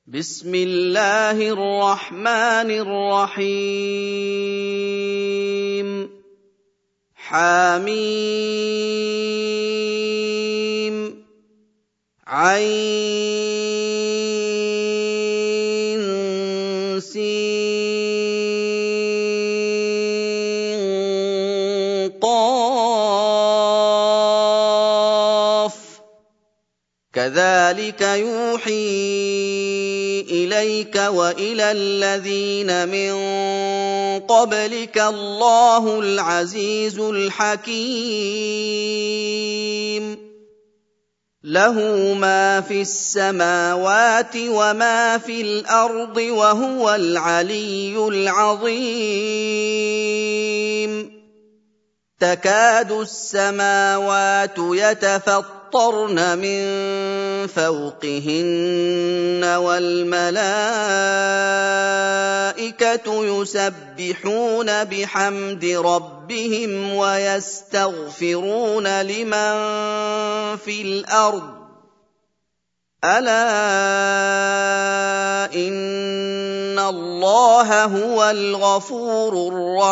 بسم الله الرحمن الرحيم حميم عين سين قاف كذلك يوحي إليك وإلى الذين من قبلك الله العزيز الحكيم له ما في السماوات وما في الأرض وهو العلي العظيم تكاد السماوات يتفطرن من فوقهن والملائكة يسبحون بحمد ربهم ويستغفرون لمن في الأرض ألا إن الله هو الغفور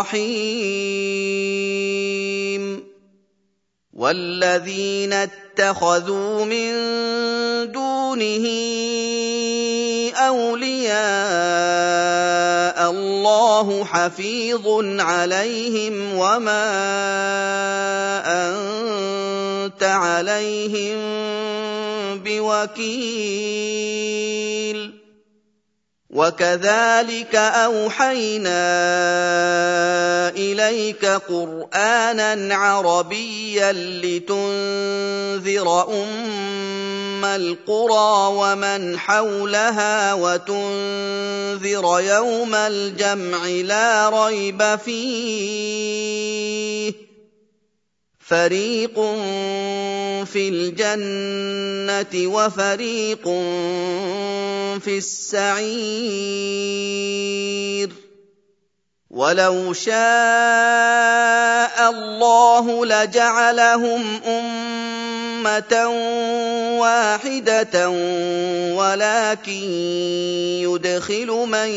الرحيم والذين اتخذوا من دونه أولياء الله حفيظ عليهم وما أنت عليهم بوكيل وكذلك أوحينا إليك قرآنًا عربيًّا لتنذر أم القرى ومن حولها وتنذر يوم الجمع لا ريب فيه فريق في الجنة وفريق في السعير ولو شاء الله لجعلهم أمة واحدة ولكن يدخل من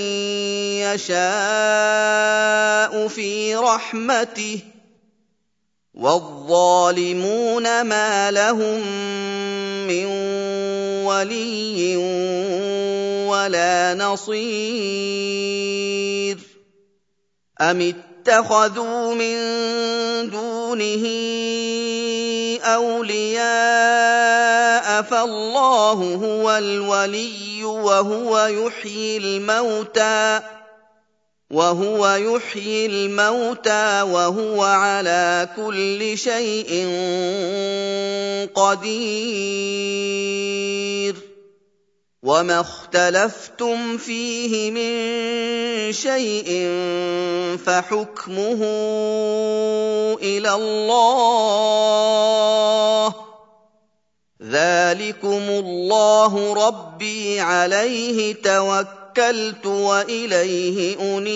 يشاء في رحمته والظالمون ما لهم من ولي ولا نصير أم اتخذوا من دونه أولياء فالله هو الولي وهو يحيي الموتى وهو على كل شيء قدير وما اختلفتم فيه من شيء فحكمه إلى الله ذلكم الله ربي عليه توكلت وإليه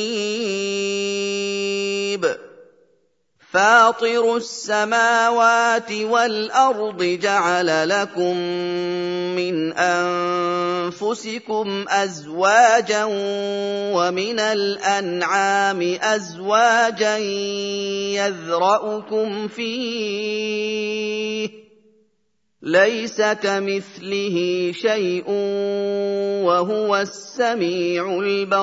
أنيب فاطر السماوات والأرض جعل لكم من أنفسكم أزواجا ومن الأنعام أزواجا يذرأكم فيه ليس كمثله شيء وهو السميع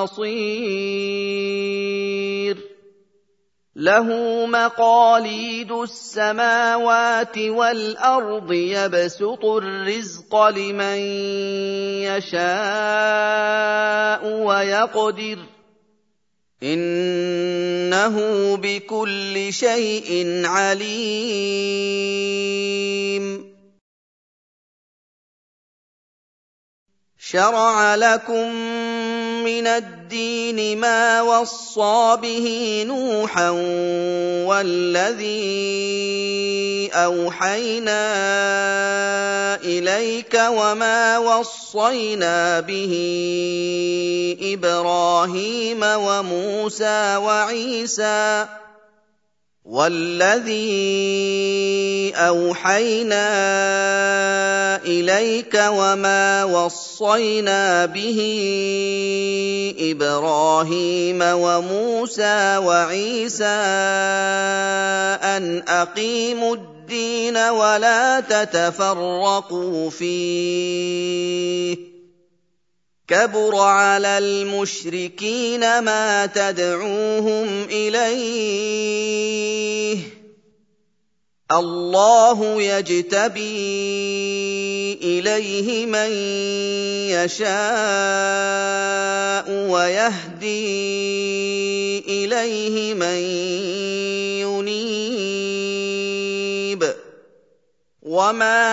البصير له مقاليد السماوات والأرض يبسط الرزق لمن يشاء ويقدر إنه بكل شيء عليم شرع لكم من الدين ما وصى به نوحا والذي أوحينا إليك وما وصينا به إبراهيم وموسى وعيسى وَالَّذِي أَوْحَيْنَا إِلَيْكَ وَمَا وَصَّيْنَا بِهِ إِبْرَاهِيمَ وَمُوسَىٰ وَعِيسَىٰ أَنْ أَقِيمُوا الدِّينَ وَلَا تَتَفَرَّقُوا فِيهِ ۚ كَبُرَ عَلَى الْمُشْرِكِينَ مَا تَدْعُوهُمْ إِلَيْهِ ۚ اللَّهُ يَجْتَبِي إِلَيْهِ مَن يَشَاءُ وَيَهْدِي إِلَيْهِ مَن يُنِيبُ وَمَا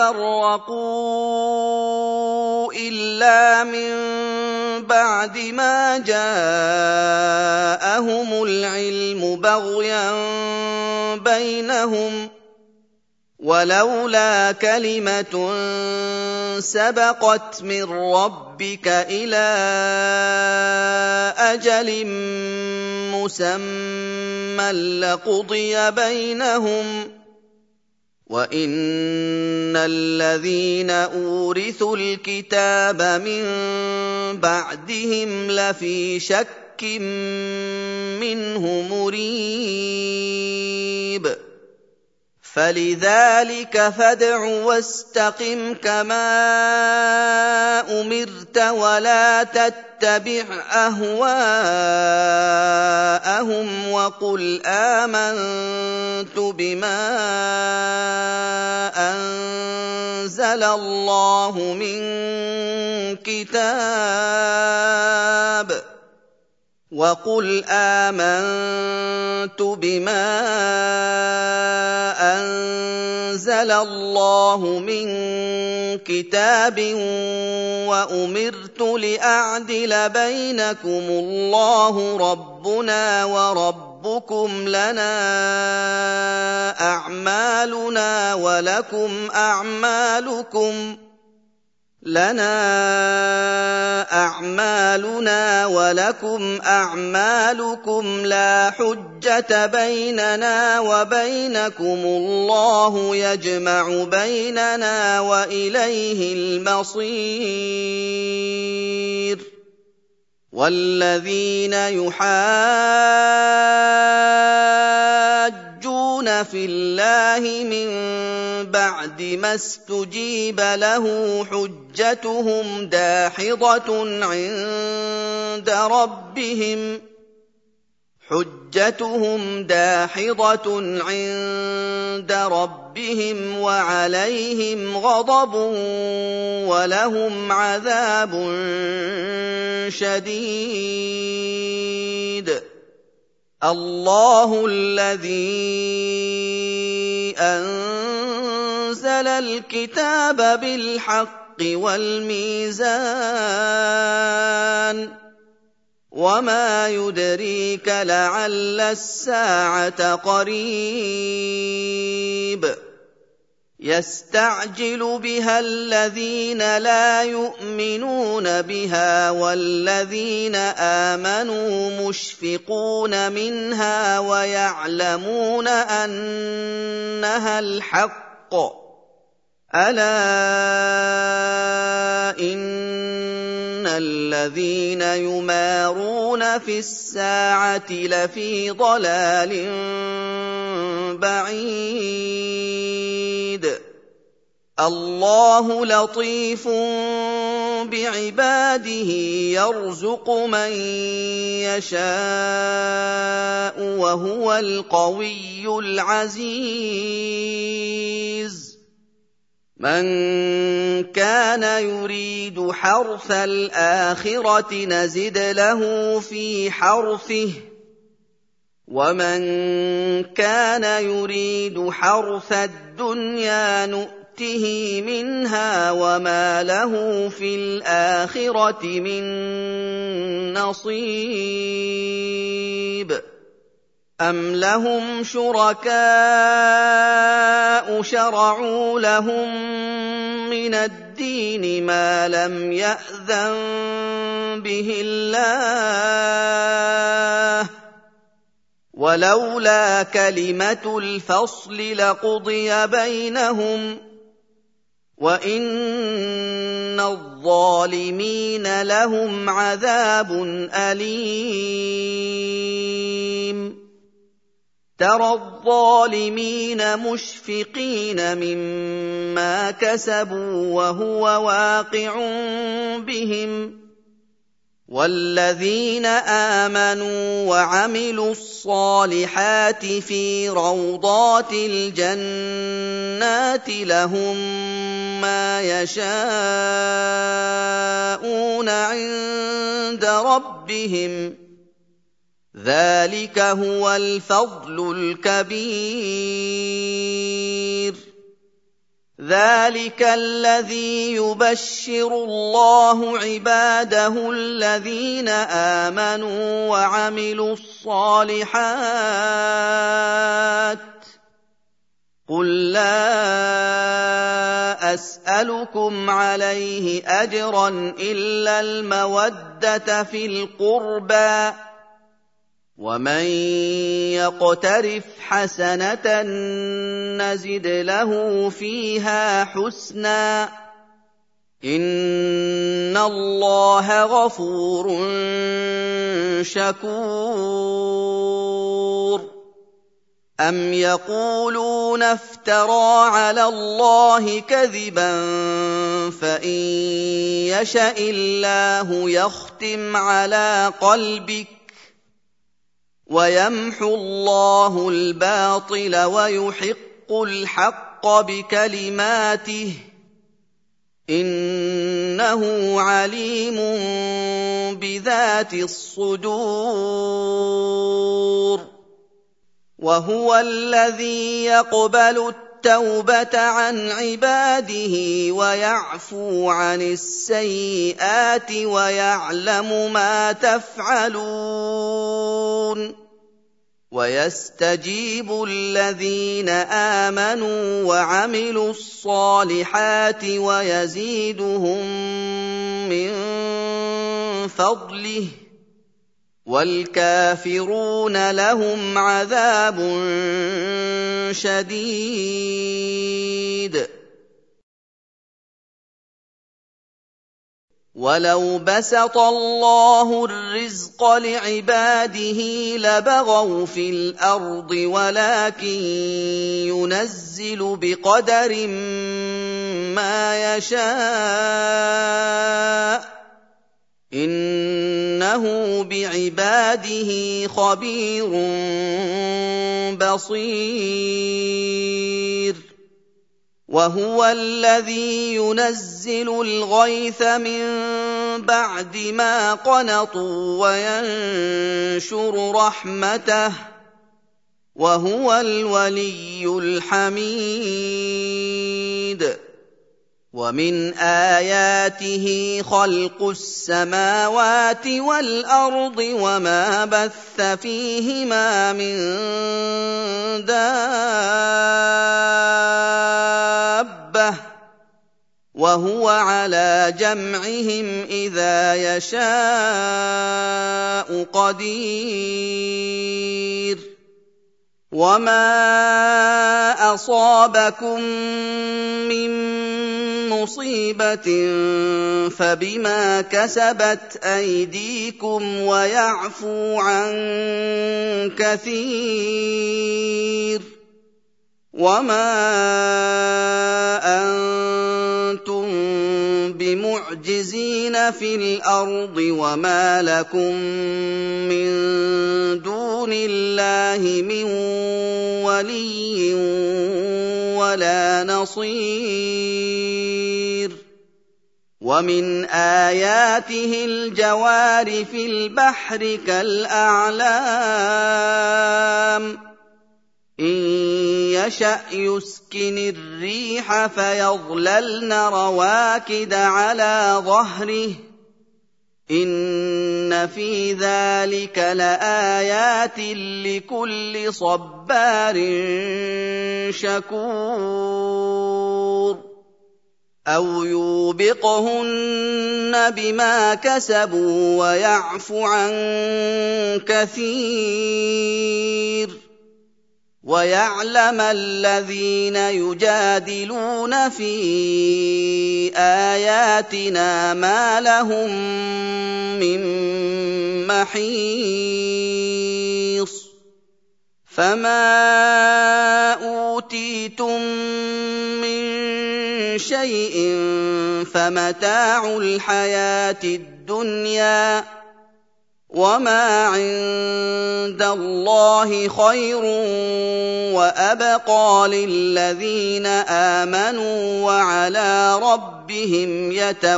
تَفَرَّقُوا إِلَّا مِن بَعْدِ مَا جَاءَهُمُ الْعِلْمُ بَغْيًا بَيْنَهُمْ ۚ وَلَوْلَا كَلِمَةٌ سَبَقَتْ مِن رَّبِّكَ إِلَىٰ أَجَلٍ مُّسَمًّى لَّقُضِيَ بَيْنَهُمْ ۚ وَإِنَّ الَّذِينَ أُورِثُوا الْكِتَابَ مِن بَعْدِهِمْ لَفِي شَكٍّ مِّنْهُ مُرِيبٍ فَلِذَٰلِكَ فَادْعُ وَاسْتَقِمْ كَمَا أُمِرْتَ وَلَا تَتَّبِعْ أَهْوَاءَهُمْ وَقُلْ آمَنتُ بِمَا أَنزَلَ اللَّهُ مِن كِتَابٍ وَأُمِرْتُ لِأَعْدِلَ بَيْنَكُمُ اللَّهُ رَبُّنَا وَرَبُّكُمْ لَنَا أَعْمَالُنَا وَلَكُمْ أَعْمَالُكُمْ لَا حُجَّةَ بَيْنَنَا وَبَيْنَكُمُ اللَّهُ يَجْمَعُ بَيْنَنَا وَإِلَيْهِ الْمَصِيرُ وَالَّذِينَ يُحَاجُّونَ فِي اللَّهِ مِن بَعْدِ مَا اسْتُجِيبَ لَهُ حُجَّتُهُمْ دَاحِضَةٌ عِندَ رَبِّهِمْ وَعَلَيْهِمْ غَضَبٌ وَلَهُمْ عَذَابٌ شَدِيدٌ اللَّهُ الَّذِي أَنزَلَ الْكِتَابَ بِالْحَقِّ وَالْمِيزَانَ ۗ وَمَا يُدْرِيكَ لَعَلَّ السَّاعَةَ قَرِيبٌ يَسْتَعْجِلُ بِهَا الَّذِينَ لَا يُؤْمِنُونَ بِهَا وَالَّذِينَ آمَنُوا مُشْفِقُونَ مِنْهَا وَيَعْلَمُونَ أَنَّهَا الْحَقُّ ۗ أَلَا إِنَّ الَّذِينَ يُمَارُونَ فِي السَّاعَةِ لَفِي ضَلَالٍ بَعِيدٍ اللَّهُ لَطِيفٌ بِعِبَادِهِ يَرْزُقُ مَن يَشَاءُ وَهُوَ الْقَوِيُّ الْعَزِيزُ مَن كَانَ يُرِيدُ حَرْثَ الْآخِرَةِ نَزِدْ لَهُ فِي حَرْثِهِ ۖ وَمَن كَانَ يُرِيدُ حَرْثَ الدُّنْيَا نُؤْتِهِ مِنْهَا وَمَا لَهُ فِي الْآخِرَةِ مِن نَّصِيبٍ أَمْ لَهُمْ شُرَكَاءُ شَرَعُوا لَهُم مِّنَ الدِّينِ مَا لَمْ يَأْذَن بِهِ اللَّهُ ۚ ولولا كلمة الفصل لقضي بينهم وإن الظالمين لهم عذاب أليم ترى الظالمين مشفقين مما كسبوا وهو واقع بهم والذين آمنوا وعملوا الصالحات في روضات الجنات لهم ما يشاءون عند ربهم ذلك هو الفضل الكبير ذلك الذي يبشر الله عباده الذين آمنوا وعملوا الصالحات قل لا أسألكم عليه أجرا إلا المودة في القربى ومن يقترف حسنة نزد له فيها حسنا إن الله غفور شكور أم يقولون افترى على الله كذبا فإن يشأ الله يختم على قلبك ويمحو الله الباطل ويحق الحق بكلماته إنه عليم بذات الصدور وهو الذي يقبل التوبة عن عباده ويعفو عن السيئات ويعلم ما تفعلون ويستجيب الذين آمنوا وعملوا الصالحات ويزيدهم من فضله والكافرون لهم عذاب شديد ولو بسط الله الرزق لعباده لبغوا في الأرض ولكن ينزل بقدر ما يشاء إنه بعباده خبير بصير وهو الذي ينزل الغيث من بعد ما قنطوا وينشر رحمته وهو الولي الحميد ومن آياته خلق السماوات والأرض وما بث فيهما من دابة وهو على جمعهم إذا يشاء قدير وما أصابكم من مصيبة فبما كسبت أيديكم ويعفو عن كثير وما أنتم بمعجزين في الأرض وما لكم من دون الله من ولي ولا نصير ومن آياته الجوار في البحر كالأعلام إن يشأ يسكن الريح فيظللن رواكد على ظهره إن في ذلك لآيات لكل صبار شكور أَوْ يُوبِقْهُنَّ بِمَا كَسَبُوا وَيَعْفُ عَن كَثِيرٍ وَيَعْلَمَ الَّذِينَ يُجَادِلُونَ فِي آيَاتِنَا مَا لَهُم مِّن مَّحِيصٍ فَمَا أُوتِيتُم مِّن شَيْءٍ فَمَتَاعُ الْحَيَاةِ الدُّنْيَا ۖ وَمَا عِندَ اللَّهِ خَيْرٌ وَأَبْقَىٰ لِلَّذِينَ آمَنُوا وَعَلَىٰ رَبِّهِمْ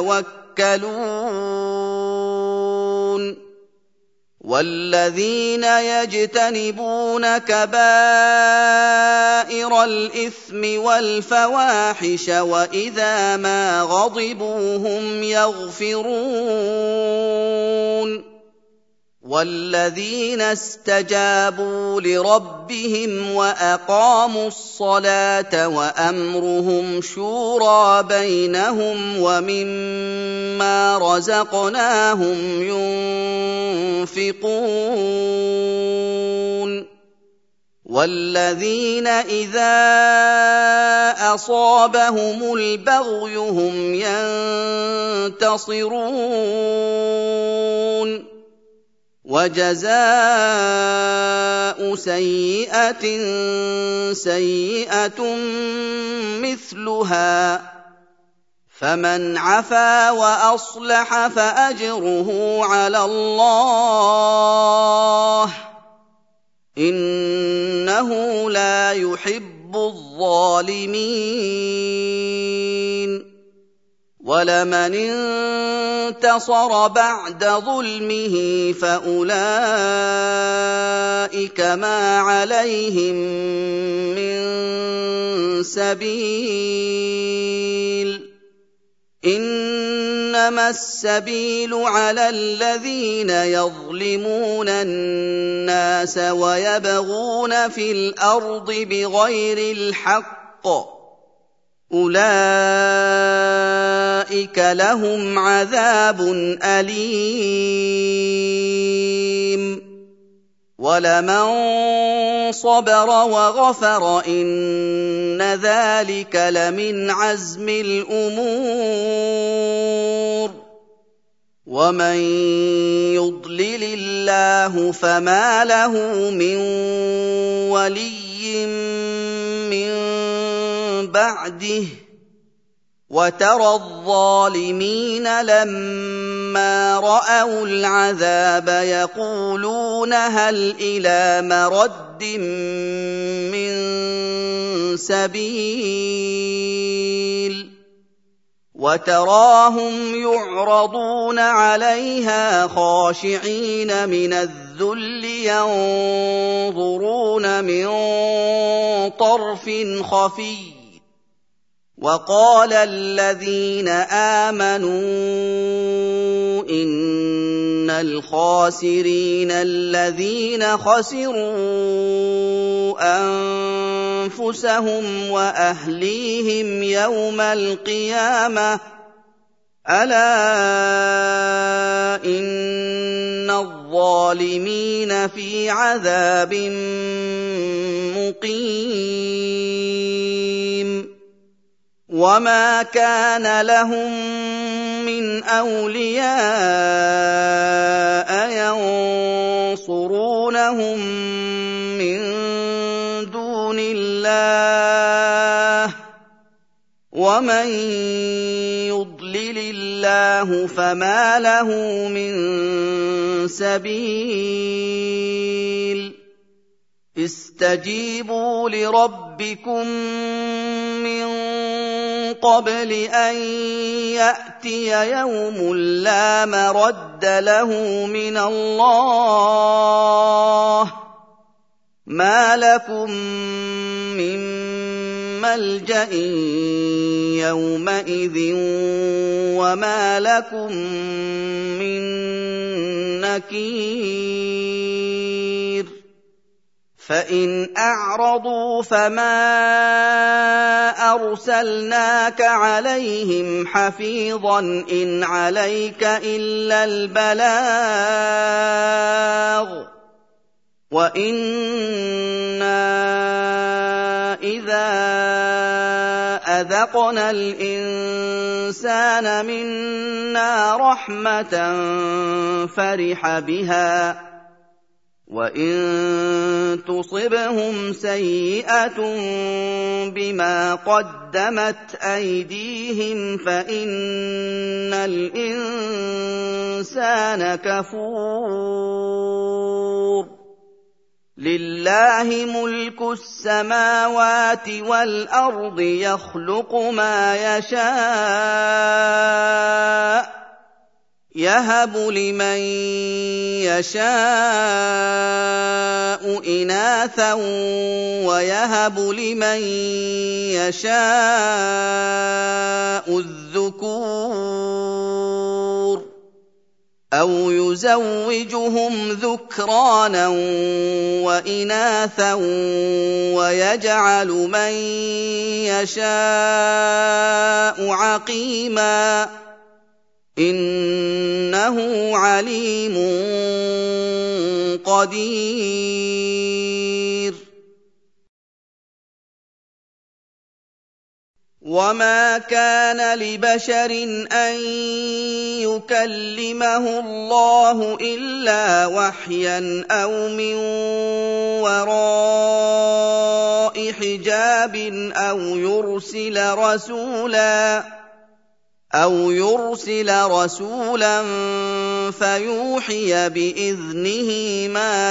يَتَوَكَّلُونَ وَالَّذِينَ يَجْتَنِبُونَ كَبَائِرَ الْإِثْمِ وَالْفَوَاحِشَ وَإِذَا مَا غَضِبُوا هُمْ يَغْفِرُونَ وَالَّذِينَ اسْتَجَابُوا لِرَبِّهِمْ وَأَقَامُوا الصَّلَاةَ وَأَمْرُهُمْ شُورَىٰ بَيْنَهُمْ وَمِمَّا رَزَقْنَاهُمْ يُنفِقُونَ وَالَّذِينَ إِذَا أَصَابَهُمُ الْبَغْيُ هُمْ يَنتَصِرُونَ وَجَزَاءُ سَيِّئَةٍ سَيِّئَةٌ مِّثْلُهَا ۖ فَمَنْ عَفَا وَأَصْلَحَ فَأَجْرُهُ عَلَى اللَّهِ ۚ إِنَّهُ لَا يُحِبُّ الظَّالِمِينَ وَلَمَنِ انتَصَرَ بَعْدَ ظُلْمِهِ فَأُولَٰئِكَ مَا عَلَيْهِم مِّن سَبِيلٍ ۖ إِنَّمَا السَّبِيلُ عَلَى الَّذِينَ يَظْلِمُونَ النَّاسَ وَيَبْغُونَ فِي الْأَرْضِ بِغَيْرِ الْحَقِّ ۚ أُولَٰئِكَ لَهُمْ عَذَابٌ أَلِيمٌ وَلَمَن صَبَرَ وَغَفَرَ إِنَّ ذَٰلِكَ لَمِنْ عَزْمِ الْأُمُورِ وَمَن يُضْلِلِ اللَّهُ فَمَا لَهُ مِن وَلِيٍّ مِّن بَعْدِهِ ۗ وَتَرَى الظَّالِمِينَ لَمَّا رَأَوُا الْعَذَابَ يَقُولُونَ هَلْ إِلَىٰ مَرَدٍّ مِّن سَبِيلٍ وَتَرَاهُمْ يُعْرَضُونَ عَلَيْهَا خَاشِعِينَ مِنَ الذُّلِّ يَنظُرُونَ مِن طَرْفٍ خَفِيٍّ وَقَالَ الَّذِينَ آمَنُوا إِنَّ الْخَاسِرِينَ الَّذِينَ خَسِرُوا أَنفُسَهُمْ وَأَهْلِيهِمْ يَوْمَ الْقِيَامَةِ ۗ أَلَا إِنَّ الظَّالِمِينَ فِي عَذَابٍ مُّقِيمٍ وَمَا كَانَ لَهُم مِّنْ أَوْلِيَاءَ يَنصُرُونَهُم مِّن دُونِ اللَّهِ ۗ وَمَن يُضْلِلِ اللَّهُ فَمَا لَهُ مِن سَبِيلٍ اسْتَجِيبُوا لِرَبِّكُم مِّن قَبْلِ أَن يَأْتِيَ يَوْمٌ لَّا مَرَدَّ لَهُ مِنَ اللَّهِ ۚ مَا لَكُم مِّن مَّلْجَإٍ يَوْمَئِذٍ وَمَا لَكُم مِّن نَّكِيرٍ فإن أعرضوا فما أرسلناك عليهم حفيظا إن عليك إلا البلاغ وإنا إذا أذقنا الإنسان منا رحمة فرح بها وإن تصبهم سيئة بما قدمت أيديهم فإن الإنسان كفور لله ملك السماوات والأرض يخلق ما يشاء يهب لمن يشاء إناثا ويهب لمن يشاء الذكور أو يزوجهم ذكرانا وإناثا ويجعل من يشاء عقيما إنه عليم قدير وما كان لبشر أن يكلمه الله إلا وحيا أو من وراء حجاب أو يرسل رسولا فيوحي بإذنه ما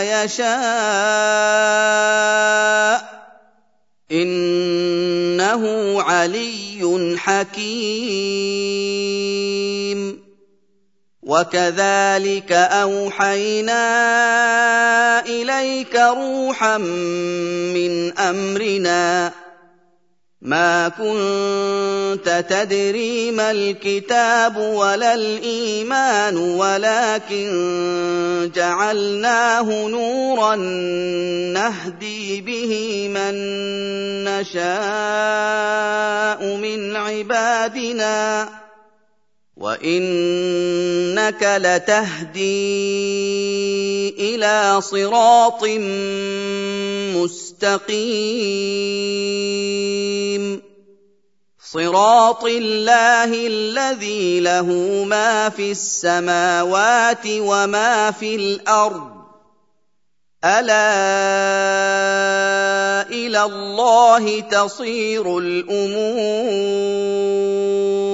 يشاء إنه علي حكيم وكذلك أوحينا إليك روحا من أمرنا ما كنت تدري ما الكتاب ولا الإيمان ولكن جعلناه نورا نهدي به من نشاء من عبادنا وإنك لتهدي إلى صراط مستقيم صراط الله الذي له ما في السماوات وما في الأرض ألا إلى الله تصير الأمور